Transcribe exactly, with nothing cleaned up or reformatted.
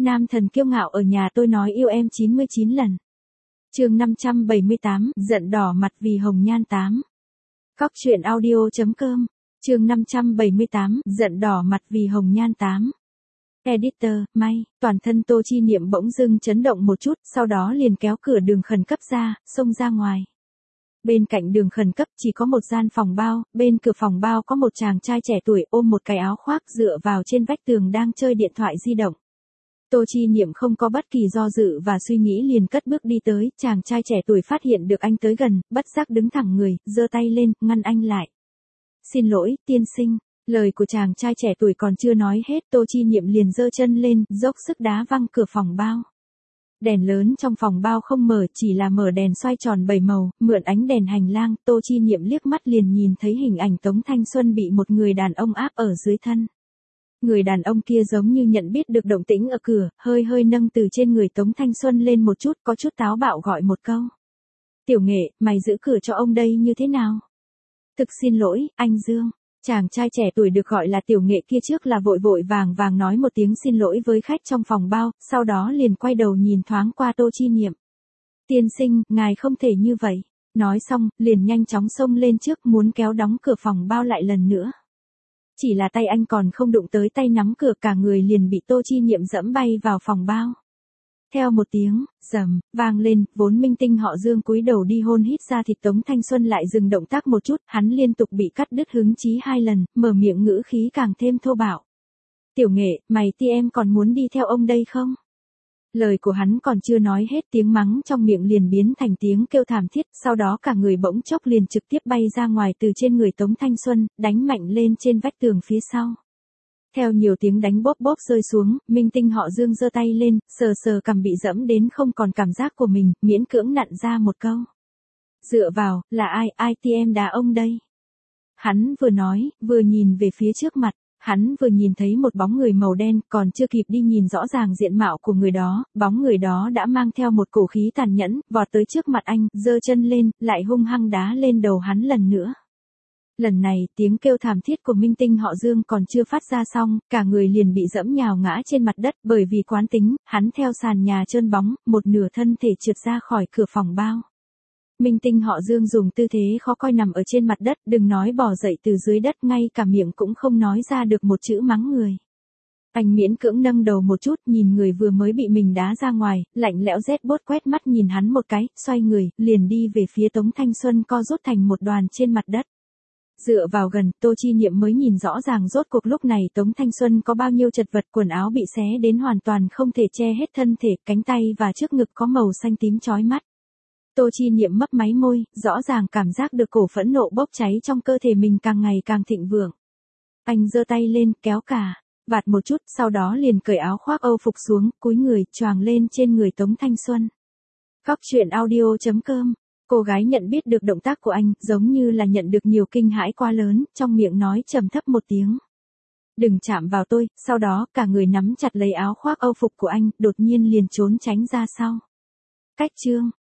Nam thần kiêu ngạo ở nhà tôi nói yêu em chín mươi chín lần. Chương năm trăm bảy mươi tám, giận đỏ mặt vì hồng nhan tám. Cóc truyện audio chấm com. Chương năm trăm bảy mươi tám, giận đỏ mặt vì hồng nhan tám. Editor, may, toàn thân Tô Chi Niệm bỗng dưng chấn động một chút, sau đó liền kéo cửa đường khẩn cấp ra, xông ra ngoài. Bên cạnh đường khẩn cấp chỉ có một gian phòng bao, bên cửa phòng bao có một chàng trai trẻ tuổi ôm một cái áo khoác dựa vào trên vách tường đang chơi điện thoại di động. Tô Chi Niệm không có bất kỳ do dự và suy nghĩ liền cất bước đi tới, chàng trai trẻ tuổi phát hiện được anh tới gần, bất giác đứng thẳng người, giơ tay lên, ngăn anh lại. Xin lỗi, tiên sinh. Lời của chàng trai trẻ tuổi còn chưa nói hết, Tô Chi Niệm liền giơ chân lên, dốc sức đá văng cửa phòng bao. Đèn lớn trong phòng bao không mở, chỉ là mở đèn xoay tròn bảy màu, mượn ánh đèn hành lang, Tô Chi Niệm liếc mắt liền nhìn thấy hình ảnh Tống Thanh Xuân bị một người đàn ông áp ở dưới thân. Người đàn ông kia giống như nhận biết được động tĩnh ở cửa, hơi hơi nâng từ trên người Tống Thanh Xuân lên một chút, có chút táo bạo gọi một câu. Tiểu Nghệ, mày giữ cửa cho ông đây như thế nào? Thực xin lỗi, anh Dương. Chàng trai trẻ tuổi được gọi là Tiểu Nghệ kia trước là vội vội vàng vàng nói một tiếng xin lỗi với khách trong phòng bao, sau đó liền quay đầu nhìn thoáng qua Tô Chi Niệm. Tiên sinh, ngài không thể như vậy. Nói xong, liền nhanh chóng xông lên trước muốn kéo đóng cửa phòng bao lại lần nữa. Chỉ là tay anh còn không đụng tới tay nắm cửa, cả người liền bị Tô Chi Niệm dẫm bay vào phòng bao. Theo một tiếng, rầm, vang lên, vốn minh tinh họ Dương cúi đầu đi hôn hít ra thịt Tống Thanh Xuân lại dừng động tác một chút, hắn liên tục bị cắt đứt hứng chí hai lần, mở miệng ngữ khí càng thêm thô bạo. Tiểu Nghệ, mày ti em còn muốn đi theo ông đây không? Lời của hắn còn chưa nói hết, tiếng mắng trong miệng liền biến thành tiếng kêu thảm thiết, sau đó cả người bỗng chốc liền trực tiếp bay ra ngoài từ trên người Tống Thanh Xuân, đánh mạnh lên trên vách tường phía sau. Theo nhiều tiếng đánh bóp bóp rơi xuống, minh tinh họ Dương giơ tay lên, sờ sờ cằm bị dẫm đến không còn cảm giác của mình, miễn cưỡng nặn ra một câu. Dựa vào, là ai, ai ti em đá ông đây? Hắn vừa nói, vừa nhìn về phía trước mặt. Hắn vừa nhìn thấy một bóng người màu đen, còn chưa kịp đi nhìn rõ ràng diện mạo của người đó, bóng người đó đã mang theo một cổ khí tàn nhẫn, vọt tới trước mặt anh, giơ chân lên, lại hung hăng đá lên đầu hắn lần nữa. Lần này, tiếng kêu thảm thiết của minh tinh họ Dương còn chưa phát ra xong, cả người liền bị dẫm nhào ngã trên mặt đất, bởi vì quán tính, hắn theo sàn nhà trơn bóng, một nửa thân thể trượt ra khỏi cửa phòng bao. Minh tinh họ Dương dùng tư thế khó coi nằm ở trên mặt đất, đừng nói bò dậy từ dưới đất, ngay cả miệng cũng không nói ra được một chữ mắng người. Anh miễn cưỡng nâng đầu một chút, nhìn người vừa mới bị mình đá ra ngoài, lạnh lẽo rét bốt quét mắt nhìn hắn một cái, xoay người, liền đi về phía Tống Thanh Xuân co rút thành một đoàn trên mặt đất. Dựa vào gần, Tô Chi Niệm mới nhìn rõ ràng rốt cuộc lúc này Tống Thanh Xuân có bao nhiêu chật vật, quần áo bị xé đến hoàn toàn không thể che hết thân thể, cánh tay và trước ngực có màu xanh tím chói mắt. Tô Chi Niệm mấp máy môi, rõ ràng cảm giác được cổ phẫn nộ bốc cháy trong cơ thể mình càng ngày càng thịnh vượng. Anh giơ tay lên, kéo cả vạt một chút, sau đó liền cởi áo khoác Âu phục xuống, cúi người, choàng lên trên người Tống Thanh Xuân. Cóc truyện audio chấm com. Cô gái nhận biết được động tác của anh, giống như là nhận được nhiều kinh hãi quá lớn, trong miệng nói trầm thấp một tiếng. Đừng chạm vào tôi, sau đó cả người nắm chặt lấy áo khoác Âu phục của anh, đột nhiên liền trốn tránh ra sau. Cách chương.